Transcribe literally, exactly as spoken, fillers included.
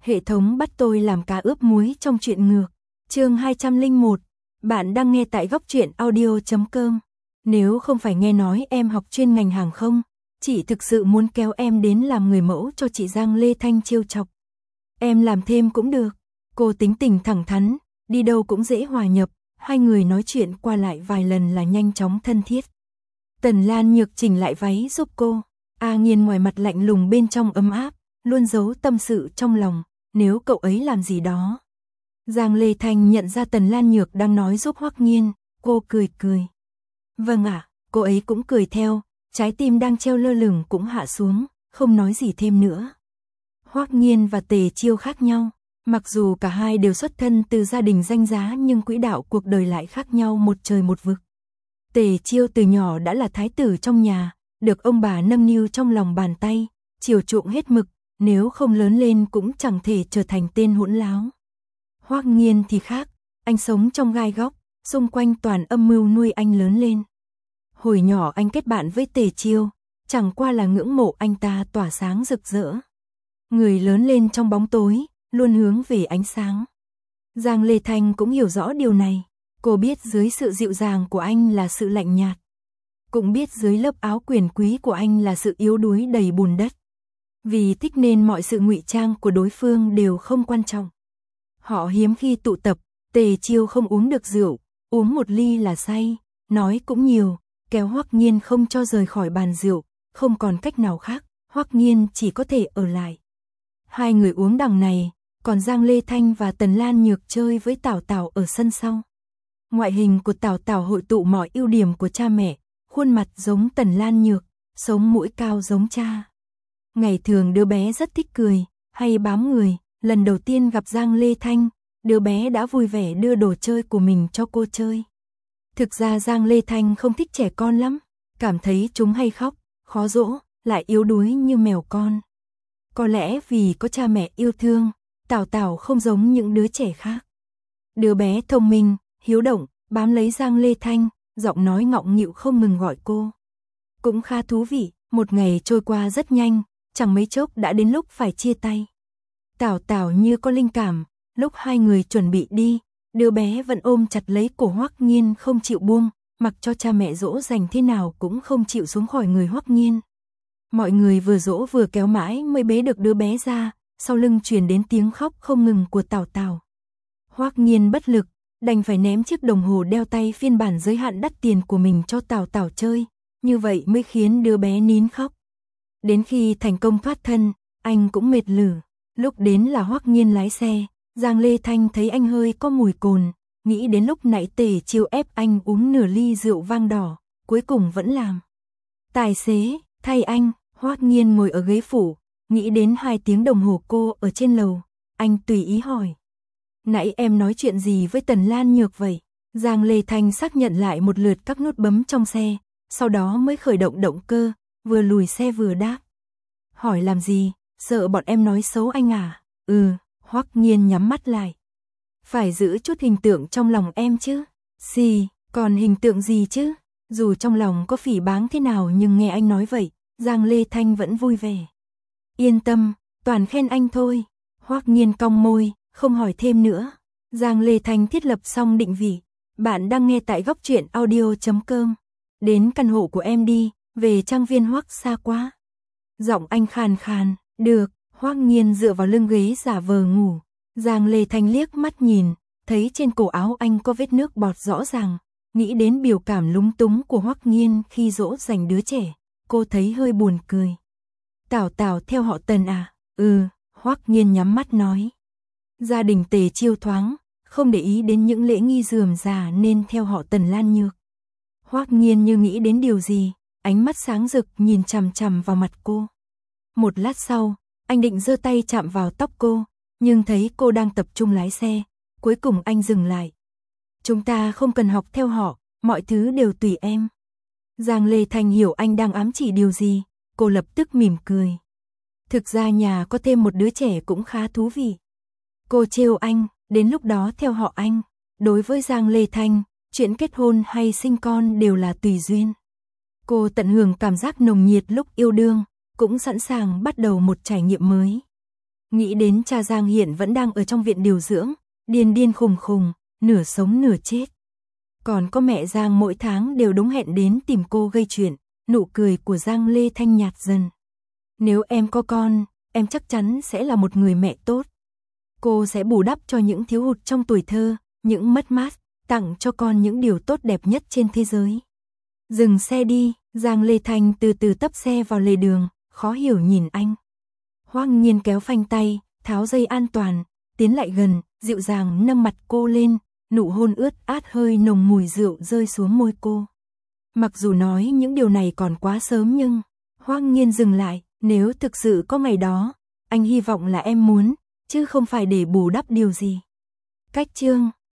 Hệ thống bắt tôi làm cá ướp muối trong truyện ngược. Chương hai trăm lẻ một. Bạn đang nghe tại góc truyện audio chấm com. Nếu không phải nghe nói em học chuyên ngành hàng không, chị thực sự muốn kéo em đến làm người mẫu cho chị Giang Lê Thanh trêu chọc. Em làm thêm cũng được. Cô tính tình thẳng thắn, đi đâu cũng dễ hòa nhập, hai người nói chuyện qua lại vài lần là nhanh chóng thân thiết. Tần Lan Nhược chỉnh lại váy giúp cô. A Nghiên ngoài mặt lạnh lùng bên trong ấm áp, luôn giấu tâm sự trong lòng, nếu cậu ấy làm gì đó. Giang Lê Thanh nhận ra Tần Lan Nhược đang nói giúp Hoắc Nghiên, cô cười cười. Vâng ạ, cô ấy cũng cười theo, trái tim đang treo lơ lửng cũng hạ xuống, không nói gì thêm nữa. Hoắc Nghiên và Tề Chiêu khác nhau, mặc dù cả hai đều xuất thân từ gia đình danh giá nhưng quỹ đạo cuộc đời lại khác nhau một trời một vực. Tề Chiêu từ nhỏ đã là thái tử trong nhà, được ông bà nâng niu trong lòng bàn tay, chiều chuộng hết mực, nếu không lớn lên cũng chẳng thể trở thành tên hỗn láo. Hoắc Nghiên thì khác, anh sống trong gai góc, xung quanh toàn âm mưu nuôi anh lớn lên. Hồi nhỏ anh kết bạn với Tề Chiêu, chẳng qua là ngưỡng mộ anh ta tỏa sáng rực rỡ. Người lớn lên trong bóng tối, luôn hướng về ánh sáng. Giang Lê Thanh cũng hiểu rõ điều này, cô biết dưới sự dịu dàng của anh là sự lạnh nhạt. Cũng biết dưới lớp áo quyền quý của anh là sự yếu đuối đầy bùn đất. Vì thích nên mọi sự ngụy trang của đối phương đều không quan trọng. Họ hiếm khi tụ tập, Tề Chiêu không uống được rượu, uống một ly là say, nói cũng nhiều, kéo Hoắc Nghiên không cho rời khỏi bàn rượu, không còn cách nào khác, Hoắc Nghiên chỉ có thể ở lại. Hai người uống đằng này, còn Giang Lê Thanh và Tần Lan Nhược chơi với Tảo Tảo ở sân sau. Ngoại hình của Tảo Tảo hội tụ mọi ưu điểm của cha mẹ, khuôn mặt giống Tần Lan Nhược, sống mũi cao giống cha. Ngày thường đứa bé rất thích cười, hay bám người, lần đầu tiên gặp Giang Lê Thanh, đứa bé đã vui vẻ đưa đồ chơi của mình cho cô chơi. Thực ra Giang Lê Thanh không thích trẻ con lắm, cảm thấy chúng hay khóc, khó dỗ, lại yếu đuối như mèo con. Có lẽ vì có cha mẹ yêu thương, Tảo Tảo không giống những đứa trẻ khác. Đứa bé thông minh, hiếu động, bám lấy Giang Lê Thanh, giọng nói ngọng nghịu không ngừng gọi cô. Cũng khá thú vị, một ngày trôi qua rất nhanh, chẳng mấy chốc đã đến lúc phải chia tay. Tảo Tảo như có linh cảm, lúc hai người chuẩn bị đi, đứa bé vẫn ôm chặt lấy cổ Hoắc Nghiên không chịu buông, mặc cho cha mẹ dỗ dành thế nào cũng không chịu xuống khỏi người Hoắc Nghiên. Mọi người vừa dỗ vừa kéo mãi mới bế được đứa bé ra, sau lưng truyền đến tiếng khóc không ngừng của Tảo Tảo. Hoắc Nghiên bất lực, đành phải ném chiếc đồng hồ đeo tay phiên bản giới hạn đắt tiền của mình cho Tảo Tảo chơi, như vậy mới khiến đứa bé nín khóc. Đến khi thành công thoát thân, anh cũng mệt lử, lúc đến là Hoắc Nghiên lái xe, Giang Lê Thanh thấy anh hơi có mùi cồn, nghĩ đến lúc nãy Tề Chiêu ép anh uống nửa ly rượu vang đỏ, cuối cùng vẫn làm. Tài xế, thay anh, Hoắc Nghiên ngồi ở ghế phụ, nghĩ đến hai tiếng đồng hồ cô ở trên lầu, anh tùy ý hỏi. Nãy em nói chuyện gì với Tần Lan Nhược vậy? Giang Lê Thanh xác nhận lại một lượt các nút bấm trong xe, sau đó mới khởi động động cơ, vừa lùi xe vừa đáp. Hỏi làm gì, sợ bọn em nói xấu anh à? Ừ, Hoắc Nghiên nhắm mắt lại. Phải giữ chút hình tượng trong lòng em chứ. Xì, còn hình tượng gì chứ? Dù trong lòng có phỉ báng thế nào nhưng nghe anh nói vậy, Giang Lê Thanh vẫn vui vẻ. Yên tâm, toàn khen anh thôi. Hoắc Nghiên cong môi, không hỏi thêm nữa. Giang Lê Thanh thiết lập xong định vị. Bạn đang nghe tại góc truyện audio chấm com. Đến căn hộ của em đi, về trang viên Hoắc xa quá. Giọng anh khàn khàn, được. Hoắc Nghiên dựa vào lưng ghế giả vờ ngủ. Giang Lê Thanh liếc mắt nhìn, thấy trên cổ áo anh có vết nước bọt rõ ràng, nghĩ đến biểu cảm lúng túng của Hoắc Nghiên khi dỗ dành đứa trẻ, cô thấy hơi buồn cười. Tảo Tảo theo họ Tần à? Ừ, Hoắc Nghiên nhắm mắt nói. Gia đình Tề Chiêu thoáng, không để ý đến những lễ nghi rườm rà nên theo họ Tần Lan Nhược. Hoắc Nghiên như nghĩ đến điều gì, ánh mắt sáng rực nhìn chằm chằm vào mặt cô. Một lát sau, anh định giơ tay chạm vào tóc cô, nhưng thấy cô đang tập trung lái xe, cuối cùng anh dừng lại. Chúng ta không cần học theo họ, mọi thứ đều tùy em. Giang Lê Thanh hiểu anh đang ám chỉ điều gì, cô lập tức mỉm cười. Thực ra nhà có thêm một đứa trẻ cũng khá thú vị. Cô trêu anh, đến lúc đó theo họ anh. Đối với Giang Lê Thanh, chuyện kết hôn hay sinh con đều là tùy duyên. Cô tận hưởng cảm giác nồng nhiệt lúc yêu đương, cũng sẵn sàng bắt đầu một trải nghiệm mới. Nghĩ đến cha Giang hiện vẫn đang ở trong viện điều dưỡng, điên điên khùng khùng, nửa sống nửa chết. Còn có mẹ Giang mỗi tháng đều đúng hẹn đến tìm cô gây chuyện, nụ cười của Giang Lê Thanh nhạt dần. Nếu em có con, em chắc chắn sẽ là một người mẹ tốt. Cô sẽ bù đắp cho những thiếu hụt trong tuổi thơ, những mất mát, tặng cho con những điều tốt đẹp nhất trên thế giới. Dừng xe đi, Giang Lê Thanh từ từ tấp xe vào lề đường, khó hiểu nhìn anh. Hoang Nhiên kéo phanh tay, tháo dây an toàn, tiến lại gần, dịu dàng nâng mặt cô lên, nụ hôn ướt át hơi nồng mùi rượu rơi xuống môi cô. Mặc dù nói những điều này còn quá sớm nhưng, Hoang Nhiên dừng lại, nếu thực sự có ngày đó, anh hy vọng là em muốn, chứ không phải để bù đắp điều gì. Cách chương